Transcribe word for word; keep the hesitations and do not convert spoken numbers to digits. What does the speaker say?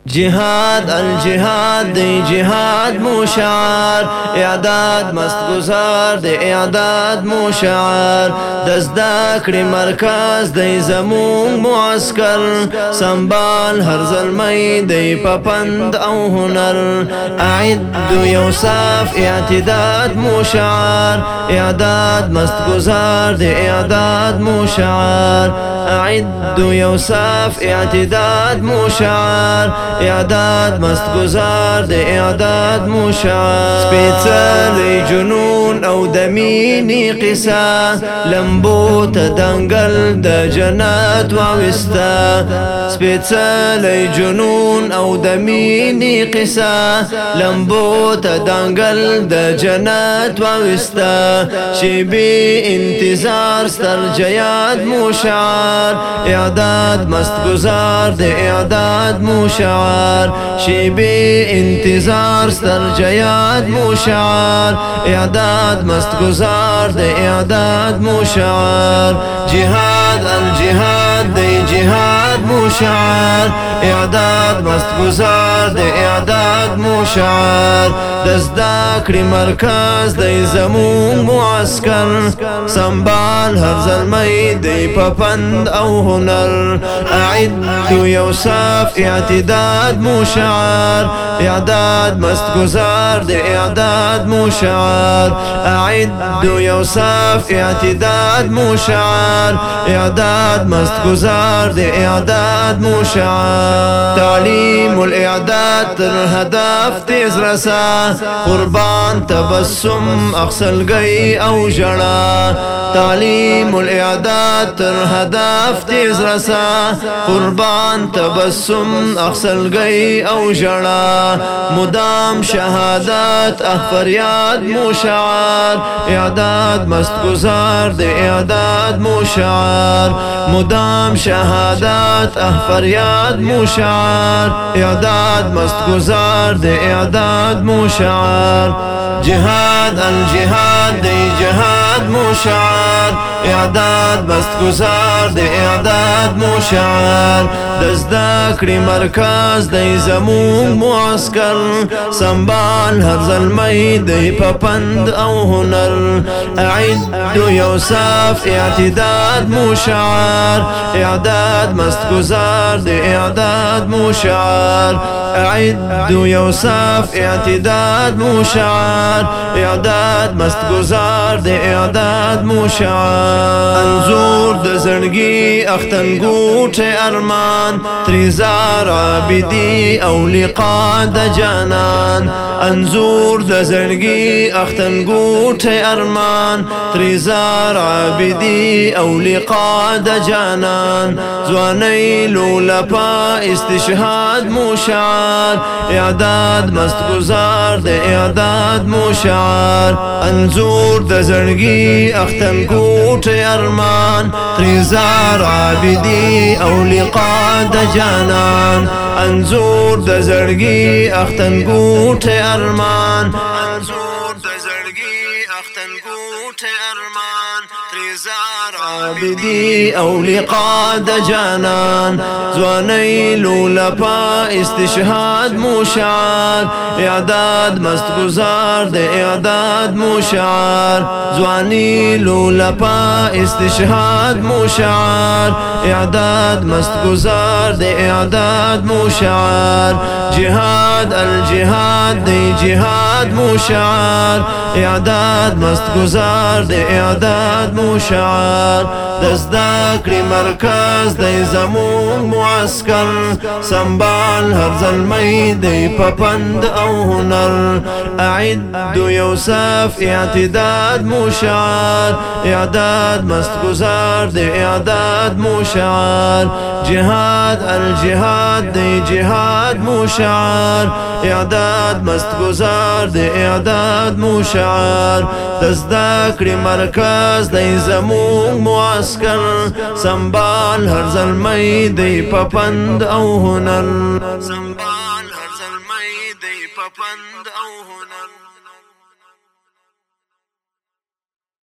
جهاد الجهاد دی جهاد مشعار، اعداد مست گزار دی اعداد مشعار، دزدکړي مرکز دی زمون معسكر، سنبال هر ظلمي دی پپند او هنر، اعد یوصف اعتداد مشعار، اعداد مست گزار دی اعداد مشعار، اعد یوصف اعتداد مشعار، اعداد مست گزار د اعداد مشعار، سپیڅلی جنون او د مینې قصه، لمبو ته دنګل د جنت واوسته، سپیڅلی جنون او د مینې قصه، لمبو ته دنګل د جنت واوسته، شیبې انتظار ستر جیاد مشعار، اعداد مست گزار د اعداد مشعار، شیبې انتظار ستر جیاد مشعار، اعداد مست گزار د اعداد مشعار، جهاد الجهاد دی جهاد مشعار، اعداد مست گزار د اعداد مشعار، دزدکړي مرکز دی زمون معسكر، سنبال هر ظلمي دی پپند او هنر، اعد یوصف اعتداد مشعار، اعداد مست گزار د اعداد مشعار، اعد یوصف اعتداد مشعار، اعداد مست گزار د اعداد مشعار، تعلیم الاعداد تر هدف تیز رسا، قربان تبسم اخسلګي او جړا، تعلیم الاعداد تر هدف تیز رسا، قربان تبسم اخسلګي او جړا، مدام شهادت احفریاد مشعار، اعداد مست گزار د اعداد مشعار، مدام شهادت احفریاد مشعار، اعداد مست گزار د اعداد مشعار، جهاد الجهاد دی جهاد مشعار، اعداد مست گزار د اعداد مشعار، دزدکړي مرکز دی زمون معسكر، سنبال هر ظلمي دی پپند او هنر، اعد یوصف اعتداد مشعار، اعداد مست گزار د اعداد مشعار، اعد یوصف اعتداد مشعار، اعداد مست گزار د اعداد مشعار، انظور د زړګي اختنګوټ ارمان، تریزار عابدی او لقا د جانان، انظور د زړګي اختنګوټ ارمان، تریزار عابدی او لقا د جانان، ځواني لولپا استشهاد مشعار، اعداد مست گزار د اعداد مشعار، انظور د زړګي اختنګوټ ارمان، تریزار عابدی او لقا د جانان، انظور د زړګي اختنګوټ ارمان، انظور د زړګي اختنګوټ ارمان، تریزار عابدی او لقا د جانان، ځواني لولپا استشهاد مشعار، اعداد مست گزار د اعداد مشعار، ځواني لولپا استشهاد مشعار، اعداد مست گزار د اعداد مشعار، جهاد الجهاد دی جهاد مشعار، اعداد مست گزار د اعداد مشعار، دزدکړي مرکز دی زمون معسكر، سنبال هر ظلمي دی پپند او هنر، اعد یوصف اعتداد مشعار، اعداد مست گزار د اعداد مشعار، جهاد الجهاد دی جهاد مشعار، اعداد مست گزار د اعداد مشعار، دزدکړي مرکز دی زمون معسكر، سنبال هر ظلمي دی پپند او هنر، سنبال هر ظلمي دی پپند